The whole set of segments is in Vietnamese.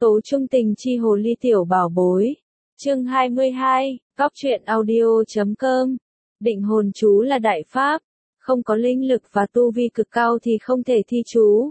Tố trung tình chi hồ ly tiểu bảo bối. Chương 22, Góc truyện audio.com. Định hồn chú là đại pháp, không có linh lực và tu vi cực cao thì không thể thi chú.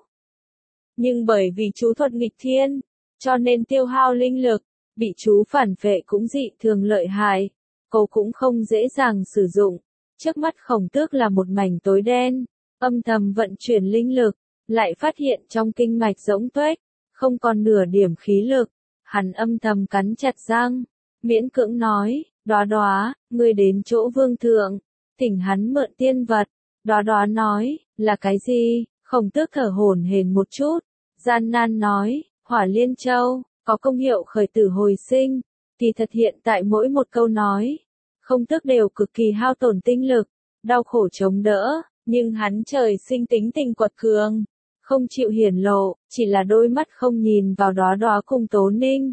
Nhưng bởi vì chú thuật nghịch thiên, cho nên tiêu hao linh lực, bị chú phản phệ cũng dị thường lợi hại, cô cũng không dễ dàng sử dụng. Trước mắt Khổng Tước là một mảnh tối đen, âm thầm vận chuyển linh lực, lại phát hiện trong kinh mạch rỗng tuếch, không còn nửa điểm khí lực. Hắn âm thầm cắn chặt răng, miễn cưỡng nói, Đóa Đóa, ngươi đến chỗ vương thượng, thỉnh hắn mượn tiên vật. Đóa Đóa nói, là cái gì? Khổng Tước thở hổn hển một chút, gian nan nói, Hỏa Liên Châu, có công hiệu khởi tử hồi sinh. Kỳ thật hiện tại mỗi một câu nói, Khổng Tước đều cực kỳ hao tổn tinh lực, đau khổ chống đỡ, nhưng hắn trời sinh tính tình quật cường, không chịu hiển lộ, chỉ là đôi mắt không nhìn vào Đóa Đóa cùng Tố Ninh.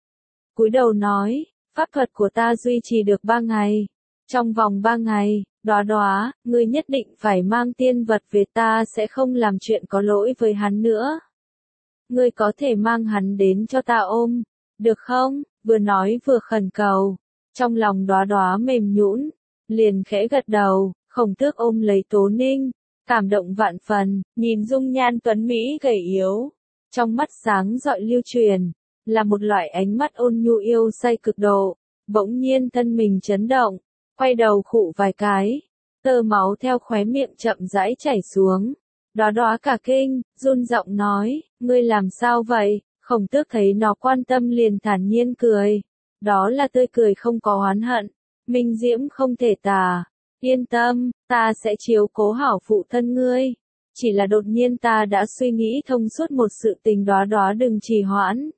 Cúi đầu nói, pháp thuật của ta duy trì được 3 ngày. Trong vòng 3 ngày, Đóa Đóa, ngươi nhất định phải mang tiên vật về, ta sẽ không làm chuyện có lỗi với hắn nữa. Ngươi có thể mang hắn đến cho ta ôm, được không? Vừa nói vừa khẩn cầu. Trong lòng Đóa Đóa mềm nhũn, liền khẽ gật đầu. Khổng Tước ôm lấy Tố Ninh, cảm động vạn phần, nhìn dung nhan tuấn mỹ gầy yếu, trong mắt sáng rọi lưu truyền, là một loại ánh mắt ôn nhu yêu say cực độ. Bỗng nhiên thân mình chấn động, quay đầu khụ vài cái, tơ máu theo khóe miệng chậm rãi chảy xuống. Đóa Đóa cả kinh, run giọng nói, ngươi làm sao vậy? Khổng Tước thấy nó quan tâm liền thản nhiên cười, đó là tươi cười không có oán hận, minh diễm không thể tả. Yên tâm, ta sẽ chiếu cố hảo phụ thân ngươi. Chỉ là đột nhiên ta đã suy nghĩ thông suốt một sự tình, Đóa Đóa đừng trì hoãn.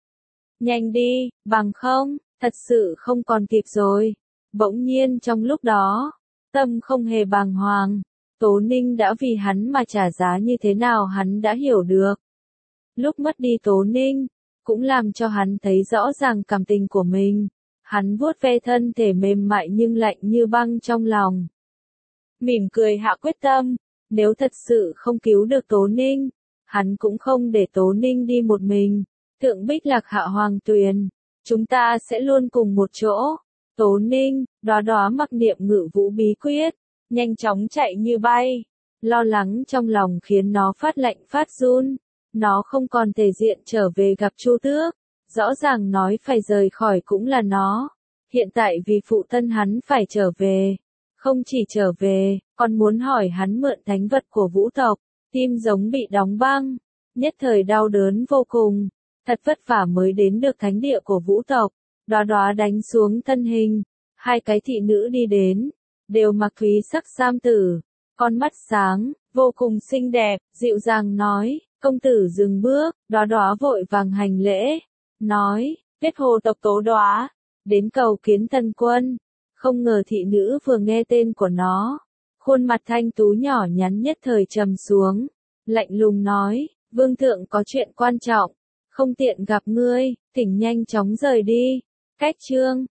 Nhanh đi, bằng không, thật sự không còn kịp rồi. Bỗng nhiên trong lúc đó, tâm không hề bàng hoàng, Tố Ninh đã vì hắn mà trả giá như thế nào hắn đã hiểu được. Lúc mất đi Tố Ninh, cũng làm cho hắn thấy rõ ràng cảm tình của mình. Hắn vuốt ve thân thể mềm mại nhưng lạnh như băng trong lòng. Mỉm cười hạ quyết tâm, nếu thật sự không cứu được Tố Ninh, hắn cũng không để Tố Ninh đi một mình. Thượng Bích Lạc Hạ Hoàng Tuyền, chúng ta sẽ luôn cùng một chỗ. Tố Ninh, Đóa Đóa mặc niệm Ngự Vũ bí quyết, nhanh chóng chạy như bay. Lo lắng trong lòng khiến nó phát lạnh phát run. Nó không còn thể diện trở về gặp Chu Tước. Rõ ràng nói phải rời khỏi cũng là nó. Hiện tại vì phụ thân hắn phải trở về. Không chỉ trở về, còn muốn hỏi hắn mượn thánh vật của vũ tộc. Tim giống bị đóng băng. Nhất thời đau đớn vô cùng. Thật vất vả mới đến được thánh địa của vũ tộc. Đóa Đóa đánh xuống thân hình. Hai cái thị nữ đi đến. Đều mặc thúy sắc sam tử. Con mắt sáng, vô cùng xinh đẹp, dịu dàng nói. Công tử dừng bước. Đóa Đóa vội vàng hành lễ. Nói, Tuyết Hồ tộc Tố Đóa, đến cầu kiến thần quân. Không ngờ thị nữ vừa nghe tên của nó, khuôn mặt thanh tú nhỏ nhắn nhất thời trầm xuống, lạnh lùng nói, vương thượng có chuyện quan trọng, không tiện gặp ngươi, thỉnh nhanh chóng rời đi. Cách chương